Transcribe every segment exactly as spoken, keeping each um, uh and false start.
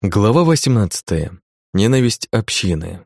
Глава восемнадцатая. Ненависть общины.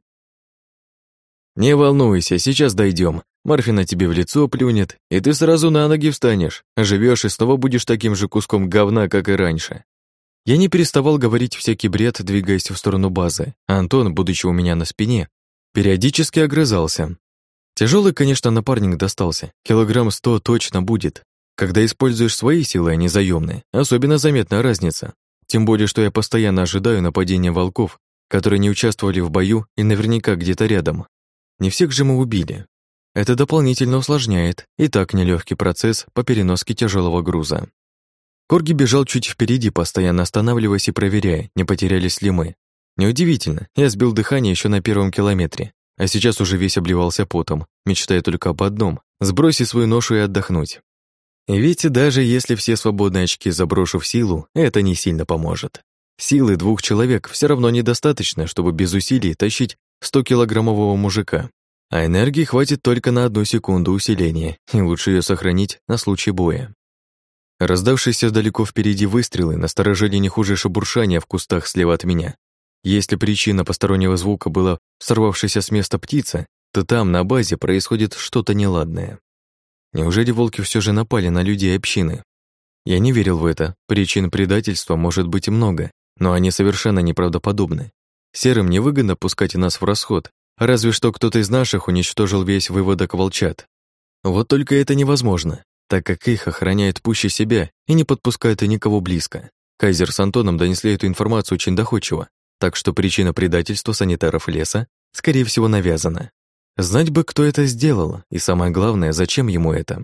«Не волнуйся, сейчас дойдем. Марфина тебе в лицо плюнет, и ты сразу на ноги встанешь, оживешь и снова будешь таким же куском говна, как и раньше». Я не переставал говорить всякий бред, двигаясь в сторону базы, а Антон, будучи у меня на спине, периодически огрызался. Тяжелый, конечно, напарник достался, килограмм сто точно будет. Когда используешь свои силы, а не заёмные, особенно заметна разница. Тем более, что я постоянно ожидаю нападения волков, которые не участвовали в бою и наверняка где-то рядом. Не всех же мы убили. Это дополнительно усложняет и так нелегкий процесс по переноске тяжелого груза. Корги бежал чуть впереди, постоянно останавливаясь и проверяя, не потерялись ли мы. Неудивительно, я сбил дыхание еще на первом километре, а сейчас уже весь обливался потом, мечтая только об одном — сбросить свою ношу и отдохнуть. И ведь даже если все свободные очки заброшу в силу, это не сильно поможет. Силы двух человек все равно недостаточно, чтобы без усилий тащить стокилограммового мужика. А энергии хватит только на одну секунду усиления, и лучше ее сохранить на случай боя. Раздавшиеся далеко впереди выстрелы насторожили не хуже шебуршания в кустах слева от меня. Если причина постороннего звука была сорвавшаяся с места птица, то там, на базе, происходит что-то неладное. Неужели волки все же напали на людей общины? Я не верил в это. Причин предательства может быть много, но они совершенно неправдоподобны. Серым невыгодно пускать нас в расход, разве что кто-то из наших уничтожил весь выводок волчат. Вот только это невозможно, так как их охраняют пуще себя и не подпускают и никого близко. Кайзер с Антоном донесли эту информацию очень доходчиво, так что причина предательства санитаров леса, скорее всего, навязана. Знать бы, кто это сделал, и самое главное, зачем ему это.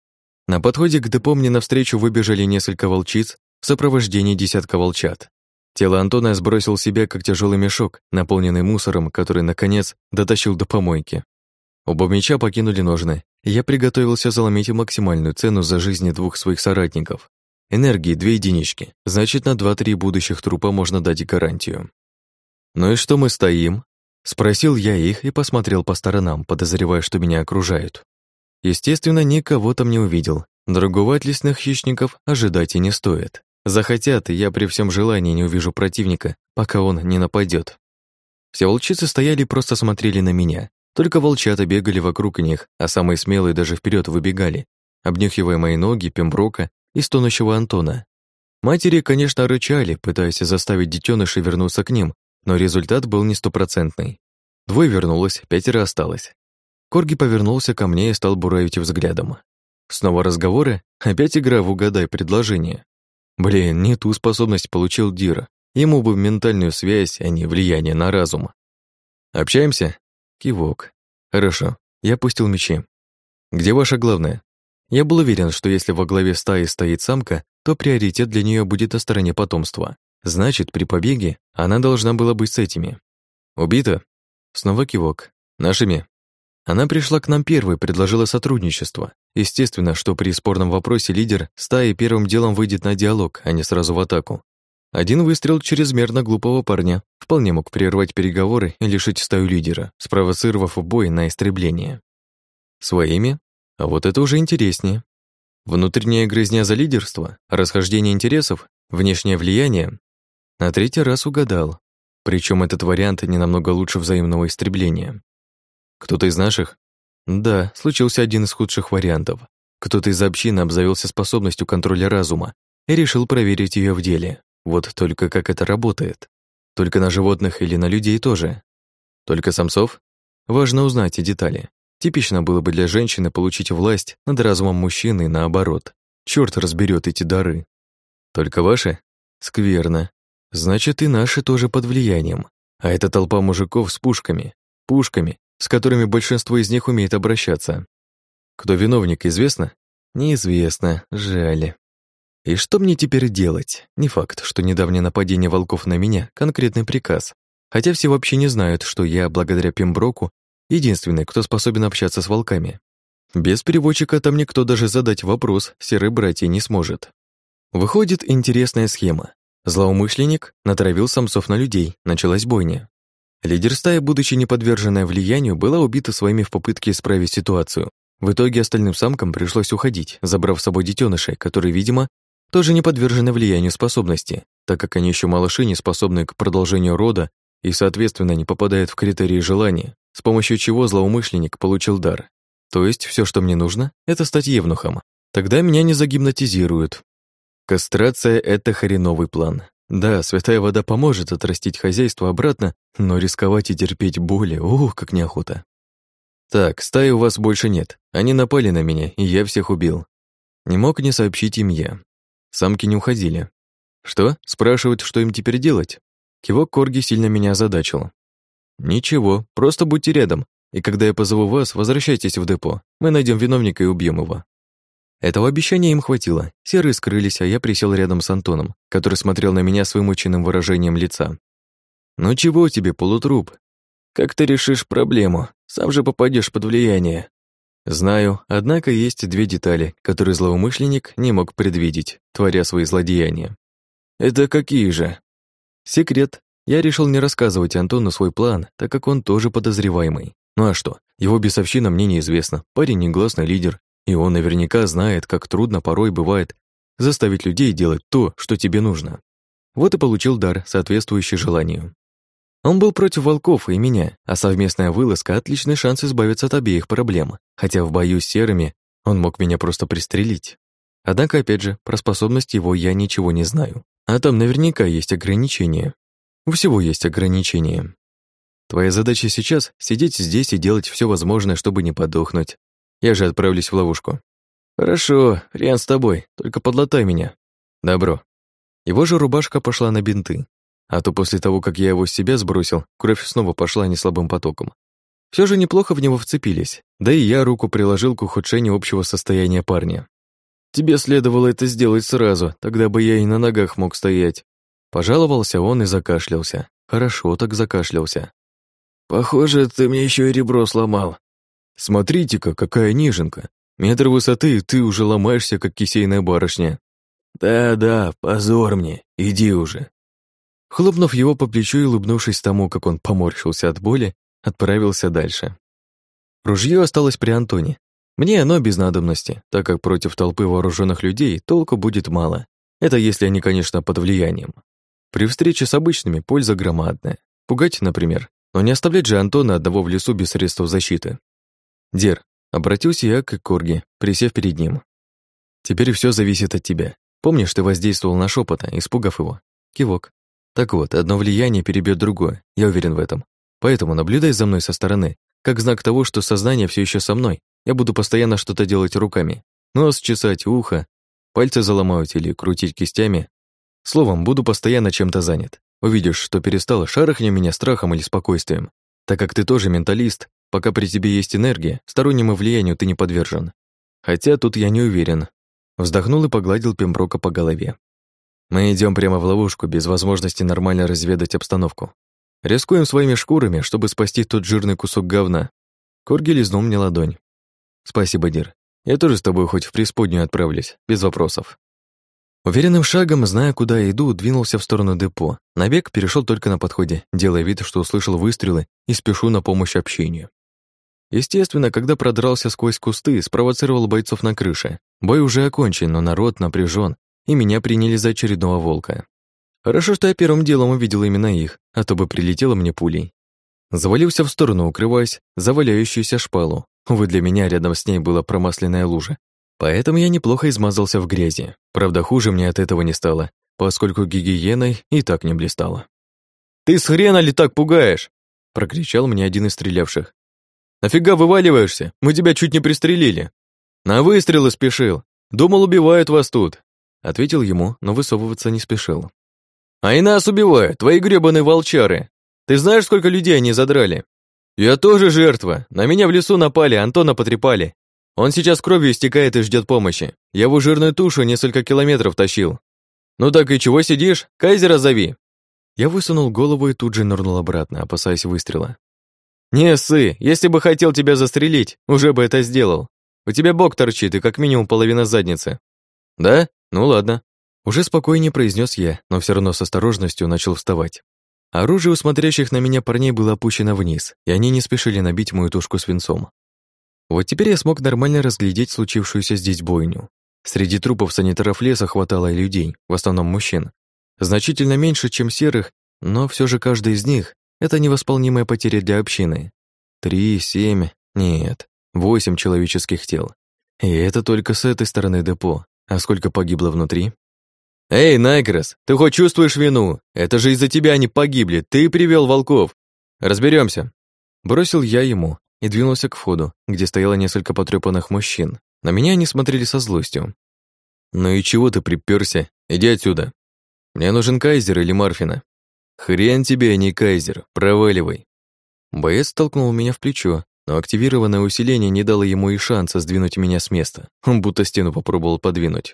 На подходе к депо мне навстречу выбежали несколько волчиц в сопровождении десятка волчат. Тело Антона я сбросил себя, как тяжелый мешок, наполненный мусором, который, наконец, дотащил до помойки. Оба меча покинули ножны, и я приготовился заломить максимальную цену за жизни двух своих соратников. Энергии две единички, значит, на два-три будущих трупа можно дать гарантию. «Ну и что мы стоим?» Спросил я их и посмотрел по сторонам, подозревая, что меня окружают. Естественно, никого там не увидел. Другого от лесных хищников ожидать и не стоит. Захотят, и я при всем желании не увижу противника, пока он не нападет. Все волчицы стояли и просто смотрели на меня. Только волчата бегали вокруг них, а самые смелые даже вперед выбегали, обнюхивая мои ноги, Пемброка и стонущего Антона. Матери, конечно, рычали, пытаясь заставить детенышей вернуться к ним, но результат был не стопроцентный. Двое вернулось, пятеро осталось. Корги повернулся ко мне и стал буравить взглядом. Снова разговоры, опять игра в угадай предложение. Блин, не ту способность получил Дира. Ему бы ментальную связь, а не влияние на разум. Общаемся? Кивок. Хорошо, я опустил мечи. Где ваша главная? Я был уверен, что если во главе стаи стоит самка, то приоритет для нее будет на стороне потомства. Значит, при побеге она должна была быть с этими. Убита? Снова кивок. Нашими? Она пришла к нам первой, предложила сотрудничество. Естественно, что при спорном вопросе лидер стаи первым делом выйдет на диалог, а не сразу в атаку. Один выстрел чрезмерно глупого парня вполне мог прервать переговоры и лишить стаю лидера, спровоцировав бой на истребление. Своими? А вот это уже интереснее. Внутренняя грызня за лидерство, расхождение интересов, внешнее влияние. На третий раз угадал. Причем этот вариант не намного лучше взаимного истребления. Кто-то из наших? Да, случился один из худших вариантов. Кто-то из общины обзавелся способностью контроля разума и решил проверить ее в деле. Вот только как это работает? Только на животных или на людей тоже? Только самцов? Важно узнать и детали. Типично было бы для женщины получить власть над разумом мужчины и наоборот. Чёрт разберет эти дары. Только ваши? Скверно. Значит, и наши тоже под влиянием. А это толпа мужиков с пушками. Пушками, с которыми большинство из них умеет обращаться. Кто виновник, известно? Неизвестно, жаль. И что мне теперь делать? Не факт, что недавнее нападение волков на меня — конкретный приказ. Хотя все вообще не знают, что я, благодаря Пемброку, единственный, кто способен общаться с волками. Без переводчика там никто даже задать вопрос серой братья не сможет. Выходит интересная схема. Злоумышленник натравил самцов на людей, началась бойня. Лидер стаи, будучи не подверженная влиянию, была убита своими в попытке исправить ситуацию. В итоге остальным самкам пришлось уходить, забрав с собой детенышей, которые, видимо, тоже не подвержены влиянию способности. так как они еще малыши, не способные к продолжению рода и, соответственно, не попадают в критерии желания, с помощью чего злоумышленник получил дар. То есть все, что мне нужно, это стать евнухом. Тогда меня не загипнотизируют. Кастрация — это хреновый план. Да, святая вода поможет отрастить хозяйство обратно, но рисковать и терпеть боли, ух, как неохота. Так, стаи у вас больше нет. Они напали на меня, и я всех убил. Не мог не сообщить им я. Самки не уходили. Что? Спрашивают, что им теперь делать? Кивок Корги сильно меня озадачил. Ничего, просто будьте рядом, и когда я позову вас, возвращайтесь в депо. Мы найдем виновника и убьем его. Этого обещания им хватило. Серые скрылись, а я присел рядом с Антоном, который смотрел на меня с вымученным выражением лица. «Ну чего тебе, полутруп? Как ты решишь проблему? Сам же попадешь под влияние». Знаю, однако есть две детали, которые злоумышленник не мог предвидеть, творя свои злодеяния. Это какие же? Секрет. Я решил не рассказывать Антону свой план, так как он тоже подозреваемый. Ну а что, его бесовщина мне неизвестна, парень негласный лидер, и он наверняка знает, как трудно порой бывает заставить людей делать то, что тебе нужно. Вот и получил дар, соответствующий желанию. Он был против волков и меня, а совместная вылазка — отличный шанс избавиться от обеих проблем, хотя в бою с серыми он мог меня просто пристрелить. Однако, опять же, про способность его я ничего не знаю, а там наверняка есть ограничения. У всего есть ограничения. Твоя задача сейчас — сидеть здесь и делать все возможное, чтобы не подохнуть. Я же отправлюсь в ловушку. Хорошо, Риан с тобой, только подлатай меня. Добро. Его же рубашка пошла на бинты. А то после того, как я его с себя сбросил, кровь снова пошла неслабым потоком. Все же неплохо в него вцепились, да и я руку приложил к ухудшению общего состояния парня. Тебе следовало это сделать сразу, тогда бы я и на ногах мог стоять. Пожаловался он и закашлялся. Хорошо так закашлялся. Похоже, ты мне еще и ребро сломал. Смотрите-ка, какая неженка. Метр высоты, и ты уже ломаешься, как кисейная барышня. Да-да, позор мне, иди уже. Хлопнув его по плечу и улыбнувшись тому, как он поморщился от боли, отправился дальше. Ружье осталось при Антоне. Мне оно без надобности, так как против толпы вооруженных людей толку будет мало. Это если они, конечно, под влиянием. При встрече с обычными польза громадная. Пугать, например, но не оставлять же Антона одного в лесу без средств защиты. Дер, обратился я к Корги, присев перед ним. Теперь все зависит от тебя. Помнишь, ты воздействовал на шепота, испугав его? Кивок. Так вот, одно влияние перебьет другое, я уверен в этом. Поэтому наблюдай за мной со стороны, как знак того, что сознание все еще со мной. Я буду постоянно что-то делать руками. Нос чесать, ухо, пальцы заломать или крутить кистями. Словом, буду постоянно чем-то занят. Увидишь, что перестало, шарахни меня страхом или спокойствием. Так как ты тоже менталист, пока при тебе есть энергия, стороннему влиянию ты не подвержен. Хотя тут я не уверен. Вздохнул и погладил Пемброка по голове. Мы идем прямо в ловушку, без возможности нормально разведать обстановку. Рискуем своими шкурами, чтобы спасти тот жирный кусок говна. Корги лизнул мне ладонь. Спасибо, Дир. Я тоже с тобой хоть в преисподнюю отправлюсь, без вопросов. Уверенным шагом, зная, куда я иду, двинулся в сторону депо. На бег перешел только на подходе, делая вид, что услышал выстрелы и спешу на помощь общению. Естественно, когда продрался сквозь кусты, спровоцировал бойцов на крыше. Бой уже окончен, но народ напряжен, и меня приняли за очередного волка. Хорошо, что я первым делом увидел именно их, а то бы прилетело мне пулей. Завалился в сторону, укрываясь за валяющуюся шпалу. Увы, для меня рядом с ней была промасленная лужа. Поэтому я неплохо измазался в грязи. Правда, хуже мне от этого не стало, поскольку гигиеной и так не блистало. «Ты с хрена ли так пугаешь?» — прокричал мне один из стрелявших. «Нафига вываливаешься? Мы тебя чуть не пристрелили». «На выстрелы спешил. Думал, убивают вас тут», — ответил ему, но высовываться не спешил. «А и нас убивают, твои грёбаные волчары. Ты знаешь, сколько людей они задрали? Я тоже жертва. На меня в лесу напали, Антона потрепали. Он сейчас кровью истекает и ждет помощи. Я его жирную тушу несколько километров тащил. Ну так и чего сидишь? Кайзера зови». Я высунул голову и тут же нырнул обратно, опасаясь выстрела. «Не ссы, если бы хотел тебя застрелить, уже бы это сделал. У тебя бок торчит и как минимум половина задницы». «Да? Ну ладно». Уже спокойнее произнес я, но все равно с осторожностью начал вставать. Оружие у смотрящих на меня парней было опущено вниз, и они не спешили набить мою тушку свинцом. Вот теперь я смог нормально разглядеть случившуюся здесь бойню. Среди трупов санитаров леса хватало и людей, в основном мужчин. Значительно меньше, чем серых, но все же каждый из них — это невосполнимая потеря для общины. Три, семь, нет, восемь человеческих тел. И это только с этой стороны депо. А сколько погибло внутри? «Эй, Найгрос, ты хоть чувствуешь вину? Это же из-за тебя они погибли, ты привел волков. Разберемся. Бросил я ему и двинулся к входу, где стояло несколько потрепанных мужчин. На меня они смотрели со злостью. «Ну и чего ты припёрся? Иди отсюда. Мне нужен Кайзер или Марфина». «Хрен тебе, а не Кайзер, проваливай». Боец толкнул меня в плечо, но активированное усиление не дало ему и шанса сдвинуть меня с места. Он будто стену попробовал подвинуть.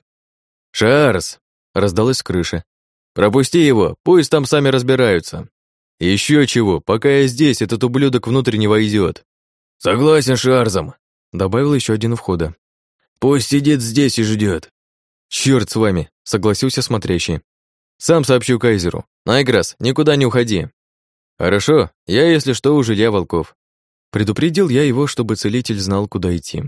«Шарс!» — раздалось с крыши. «Пропусти его, пусть там сами разбираются. Еще чего, пока я здесь, этот ублюдок внутрь не войдет». «Согласен, Шарзом», — добавил еще один у входа. «Пусть сидит здесь и ждет». «Черт с вами», — согласился смотрящий. «Сам сообщу Кайзеру. Найграс, никуда не уходи». «Хорошо, я, если что, у жилья волков». Предупредил я его, чтобы целитель знал, куда идти.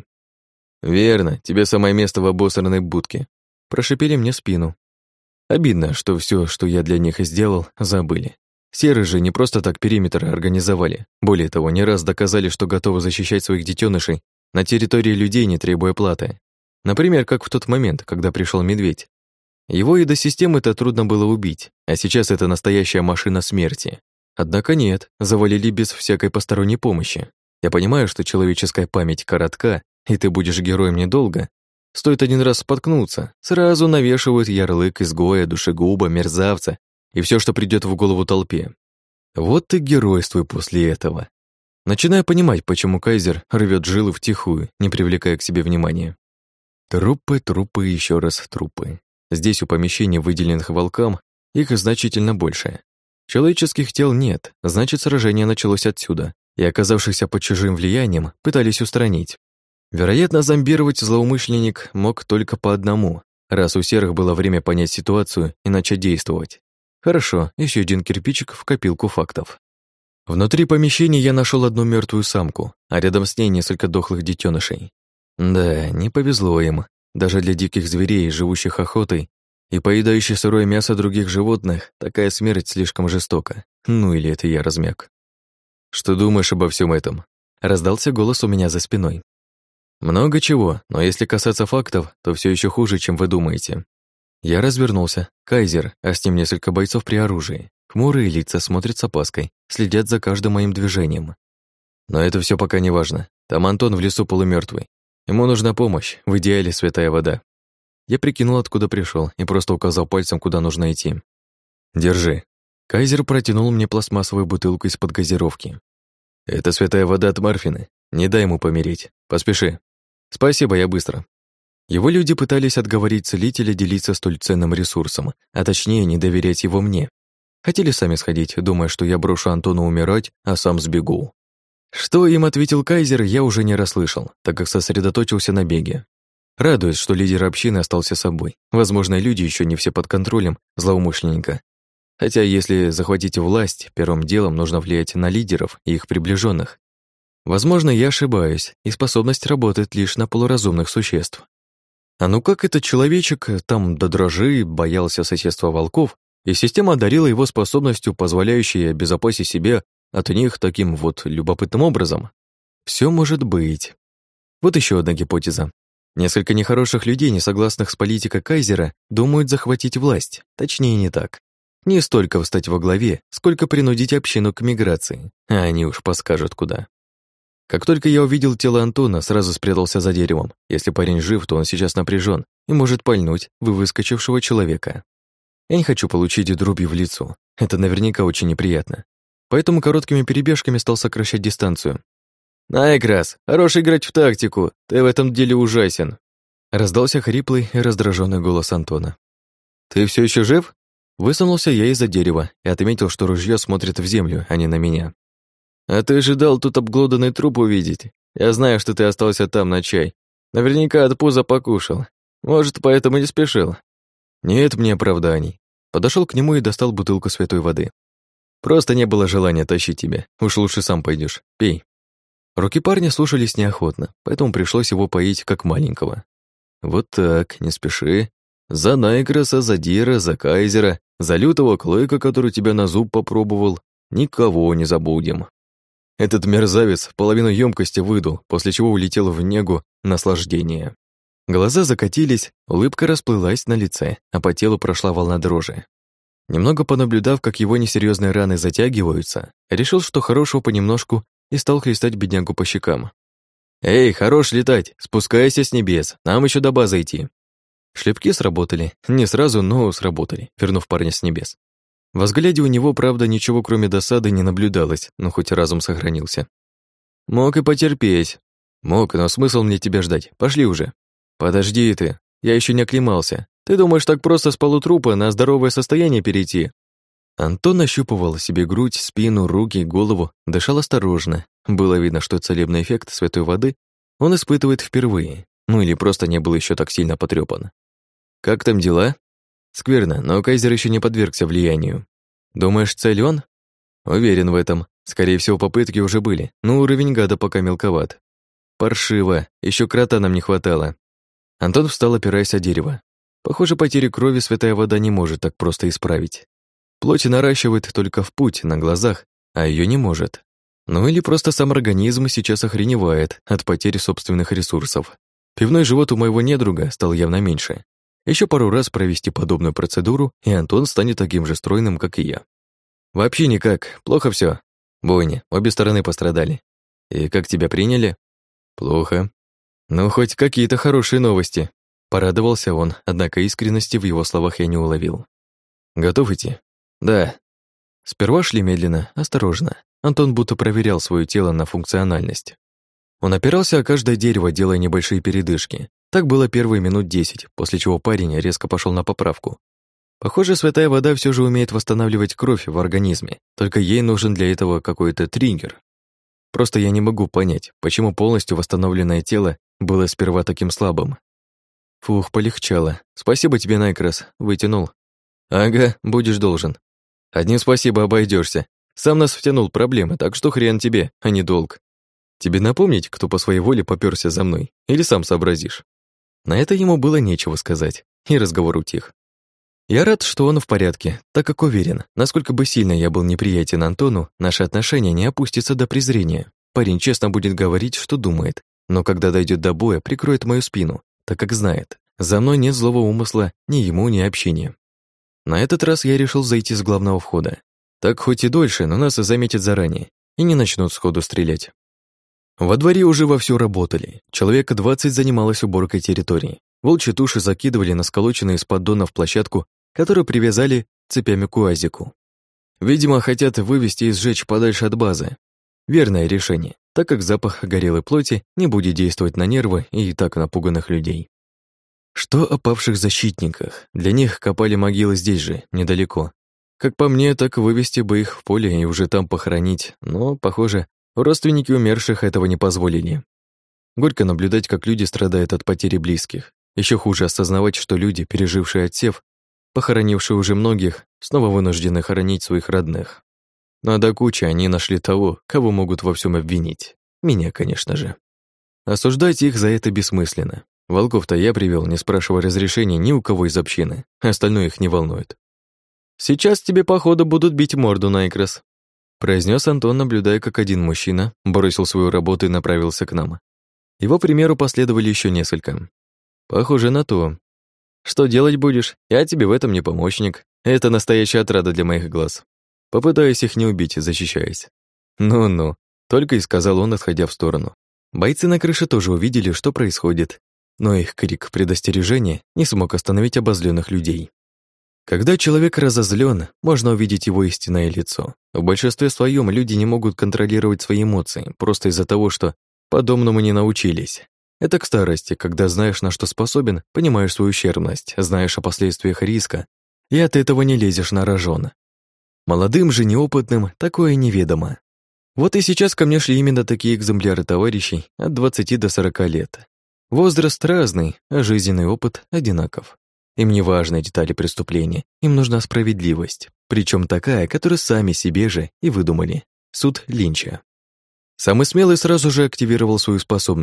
«Верно, тебе самое место в обосранной будке», — прошипели мне в спину. Обидно, что все, что я для них и сделал, забыли. Серые же не просто так периметр организовали. Более того, не раз доказали, что готовы защищать своих детенышей на территории людей, не требуя платы. Например, как в тот момент, когда пришел медведь. Его и до системы-то трудно было убить, а сейчас это настоящая машина смерти. Однако нет, завалили без всякой посторонней помощи. Я понимаю, что человеческая память коротка, и ты будешь героем недолго. Стоит один раз споткнуться, сразу навешивают ярлык изгоя, душегуба, мерзавца и все, что придет в голову толпе. Вот ты геройствуй после этого. Начинаю понимать, почему Кайзер рвет жилы втихую, не привлекая к себе внимания. Трупы, трупы и еще раз трупы. Здесь у помещений, выделенных волкам, их значительно больше. Человеческих тел нет, значит, сражение началось отсюда, и оказавшихся под чужим влиянием пытались устранить. Вероятно, зомбировать злоумышленник мог только по одному, раз у серых было время понять ситуацию и начать действовать. Хорошо, еще один кирпичик в копилку фактов. Внутри помещения я нашел одну мертвую самку, а рядом с ней несколько дохлых детенышей. Да, не повезло им. Даже для диких зверей, живущих охотой и поедающих сырое мясо других животных, такая смерть слишком жестока. Ну или это я размяк. «Что думаешь обо всем этом?» Раздался голос у меня за спиной. «Много чего, но если касаться фактов, то все еще хуже, чем вы думаете». Я развернулся. Кайзер, а с ним несколько бойцов при оружии. Хмурые лица смотрят с опаской, следят за каждым моим движением. Но это все пока не важно. Там Антон в лесу полумертвый. Ему нужна помощь, в идеале святая вода. Я прикинул, откуда пришел, и просто указал пальцем, куда нужно идти. «Держи». Кайзер протянул мне пластмассовую бутылку из-под газировки. «Это святая вода от Марфины. Не дай ему помереть. Поспеши». «Спасибо, я быстро». Его люди пытались отговорить целителя делиться столь ценным ресурсом, а точнее не доверять его мне. Хотели сами сходить, думая, что я брошу Антона умирать, а сам сбегу. Что им ответил Кайзер, я уже не расслышал, так как сосредоточился на беге. Радует, что лидер общины остался собой. Возможно, люди еще не все под контролем злоумышленника. Хотя если захватить власть, первым делом нужно влиять на лидеров и их приближенных. Возможно, я ошибаюсь, и способность работает лишь на полуразумных существ. А ну как этот человечек там до дрожи боялся соседства волков, и система одарила его способностью, позволяющей обезопасить себя от них таким вот любопытным образом? Все может быть. Вот еще одна гипотеза. Несколько нехороших людей, не согласных с политикой Кайзера, думают захватить власть. Точнее, не так. Не столько встать во главе, сколько принудить общину к миграции. А они уж подскажут, куда. Как только я увидел тело Антона, сразу спрятался за деревом. Если парень жив, то он сейчас напряжен и может пальнуть в выскочившего человека. Я не хочу получить дробью в лицо. Это наверняка очень неприятно. Поэтому короткими перебежками стал сокращать дистанцию. «Найкрас, хорош играть в тактику, ты в этом деле ужасен!» Раздался хриплый и раздраженный голос Антона. «Ты все еще жив?» Высунулся я из-за дерева и отметил, что ружье смотрит в землю, а не на меня. «А ты ожидал тут обглоданный труп увидеть? Я знаю, что ты остался там на чай. Наверняка от пуза покушал. Может, поэтому не спешил». «Нет мне оправданий». Подошел к нему и достал бутылку святой воды. «Просто не было желания тащить тебя. Уж лучше сам пойдешь. Пей». Руки парня слушались неохотно, поэтому пришлось его поить как маленького. «Вот так, не спеши. За Найкроса, за Дира, за Кайзера, за лютого Клыка, который тебя на зуб попробовал. Никого не забудем. Этот мерзавец половину емкости выдул, после чего улетел в негу наслаждения. Глаза закатились, улыбка расплылась на лице, а по телу прошла волна дрожи. Немного понаблюдав, как его несерьезные раны затягиваются, решил, что хорошего понемножку, и стал хлестать беднягу по щекам. «Эй, хорош летать! Спускайся с небес! Нам еще до базы идти!» Шлепки сработали. Не сразу, но сработали, вернув парня с небес. Во взгляде у него, правда, ничего кроме досады не наблюдалось, но хоть разум сохранился. «Мог и потерпеть. Мог, но смысл мне тебя ждать. Пошли уже». «Подожди ты, я еще не оклемался. Ты думаешь, так просто с полутрупа на здоровое состояние перейти?» Антон ощупывал себе грудь, спину, руки, голову, дышал осторожно. Было видно, что целебный эффект святой воды он испытывает впервые, ну или просто не был еще так сильно потрепан. «Как там дела?» «Скверно, но Кайзер еще не подвергся влиянию». «Думаешь, цель он?» «Уверен в этом. Скорее всего, попытки уже были, но уровень гада пока мелковат». «Паршиво, еще крота нам не хватало». Антон встал, опираясь о дерево. Похоже, потери крови святая вода не может так просто исправить. Плоть наращивает только в путь, на глазах, а ее не может. Ну или просто сам организм сейчас охреневает от потери собственных ресурсов. Пивной живот у моего недруга стал явно меньше. Еще пару раз провести подобную процедуру, и Антон станет таким же стройным, как и я. Вообще никак, плохо все. Бойня, обе стороны пострадали. И как тебя приняли? Плохо. Ну, хоть какие-то хорошие новости. Порадовался он, однако искренности в его словах я не уловил. Готов идти? Да. Сперва шли медленно, осторожно. Антон будто проверял свое тело на функциональность. Он опирался о каждое дерево, делая небольшие передышки. Так было первые минут десять, после чего парень резко пошел на поправку. Похоже, святая вода все же умеет восстанавливать кровь в организме, только ей нужен для этого какой-то триггер. Просто я не могу понять, почему полностью восстановленное тело было сперва таким слабым. Фух, полегчало. Спасибо тебе, Найкрос, вытянул. Ага, будешь должен. Одним спасибо обойдешься. Сам нас втянул в проблемы, так что хрен тебе, а не долг. Тебе напомнить, кто по своей воле попёрся за мной? Или сам сообразишь? На это ему было нечего сказать, и разговор утих. Я рад, что он в порядке, так как уверен, насколько бы сильно я был неприятен Антону, наши отношения не опустятся до презрения. Парень честно будет говорить, что думает, но когда дойдет до боя, прикроет мою спину, так как знает, за мной нет злого умысла ни ему, ни общения. На этот раз я решил зайти с главного входа. Так хоть и дольше, но нас заметят заранее и не начнут сходу стрелять. Во дворе уже вовсю работали. Человека двадцать занималось уборкой территории. Волчьи туши закидывали на сколоченную из поддонов площадку, которую привязали цепями к уазику. Видимо, хотят вывести и сжечь подальше от базы. Верное решение, так как запах горелой плоти не будет действовать на нервы и так напуганных людей. Что о павших защитниках? Для них копали могилы здесь же, недалеко. Как по мне, так вывести бы их в поле и уже там похоронить, но, похоже, родственники умерших этого не позволили. Горько наблюдать, как люди страдают от потери близких. Еще хуже осознавать, что люди, пережившие отсев, похоронившие уже многих, снова вынуждены хоронить своих родных. Но до кучи они нашли того, кого могут во всем обвинить. Меня, конечно же. Осуждать их за это бессмысленно. Волков-то я привел, не спрашивая разрешения ни у кого из общины, остальное их не волнует. «Сейчас тебе, походу, будут бить морду, Найкрос», произнес Антон, наблюдая, как один мужчина бросил свою работу и направился к нам. Его примеру последовали еще несколько. «Похоже на то. Что делать будешь? Я тебе в этом не помощник. Это настоящая отрада для моих глаз. Попытаюсь их не убить, защищаясь». «Ну-ну», только и сказал он, отходя в сторону. Бойцы на крыше тоже увидели, что происходит, но их крик предостережения не смог остановить обозленных людей. Когда человек разозлен, можно увидеть его истинное лицо. В большинстве своем люди не могут контролировать свои эмоции, просто из-за того, что подобному не научились. Это к старости, когда знаешь, на что способен, понимаешь свою ущербность, знаешь о последствиях риска, и от этого не лезешь на рожон. Молодым же неопытным такое неведомо. Вот и сейчас ко мне шли именно такие экземпляры товарищей от двадцати до сорока лет. Возраст разный, а жизненный опыт одинаков. Им не важны детали преступления, им нужна справедливость, причем такая, которую сами себе же и выдумали. Суд Линча. Самый смелый сразу же активировал свою способность.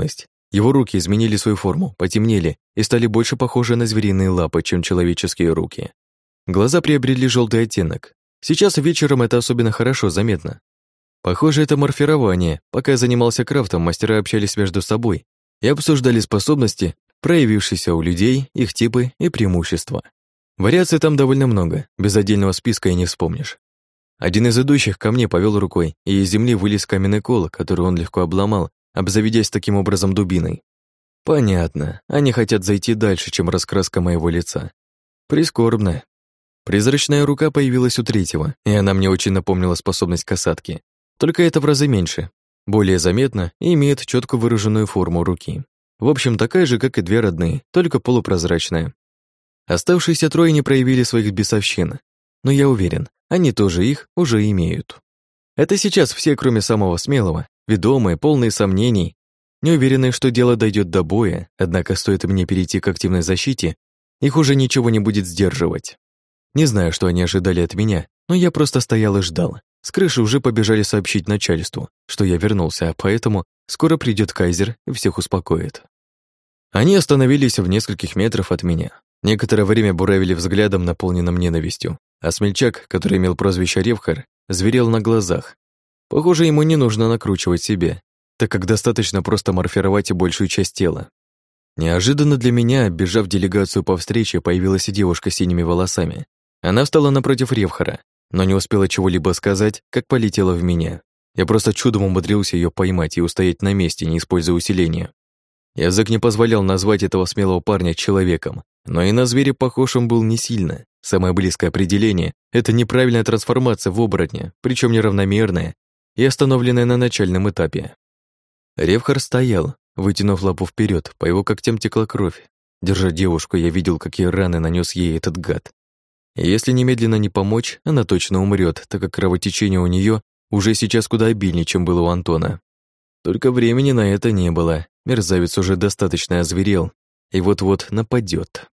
Его руки изменили свою форму, потемнели и стали больше похожи на звериные лапы, чем человеческие руки. Глаза приобрели желтый оттенок. Сейчас вечером это особенно хорошо заметно. Похоже, это морфирование. Пока я занимался крафтом, мастера общались между собой и обсуждали способности, проявившиеся у людей, их типы и преимущества. Вариаций там довольно много, без отдельного списка и не вспомнишь. Один из идущих ко мне повел рукой, и из земли вылез каменный кол, который он легко обломал, обзаведясь таким образом дубиной. Понятно, они хотят зайти дальше, чем раскраска моего лица. Прискорбно. Призрачная рука появилась у третьего, и она мне очень напомнила способность касатки. Только это в разы меньше, более заметно и имеет четко выраженную форму руки. В общем, такая же, как и две родные, только полупрозрачная. Оставшиеся трое не проявили своих бесовщин, но я уверен, они тоже их уже имеют. Это сейчас все, кроме самого смелого, ведомые, полные сомнений, не уверенные, что дело дойдет до боя, однако стоит мне перейти к активной защите, их уже ничего не будет сдерживать. Не знаю, что они ожидали от меня, но я просто стоял и ждал. С крыши уже побежали сообщить начальству, что я вернулся, а поэтому скоро придет кайзер и всех успокоит. Они остановились в нескольких метрах от меня. Некоторое время буравили взглядом, наполненным ненавистью, а смельчак, который имел прозвище Ревхар, зверел на глазах. Похоже, ему не нужно накручивать себя, так как достаточно просто морфировать большую часть тела. Неожиданно для меня, бежав делегацию по встрече, появилась и девушка с синими волосами. Она встала напротив Ревхара, но не успела чего-либо сказать, как полетела в меня. Я просто чудом умудрился ее поймать и устоять на месте, не используя усиления. Язык не позволял назвать этого смелого парня человеком, но и на зверя похож он был не сильно. Самое близкое определение — это неправильная трансформация в оборотня, причем неравномерная и остановленная на начальном этапе. Ревхар стоял, вытянув лапу вперед, по его когтям текла кровь. Держа девушку, я видел, какие раны нанес ей этот гад. И если немедленно не помочь, она точно умрет, так как кровотечение у нее уже сейчас куда обильнее, чем было у Антона. Только времени на это не было. Мерзавец уже достаточно озверел и вот-вот нападет.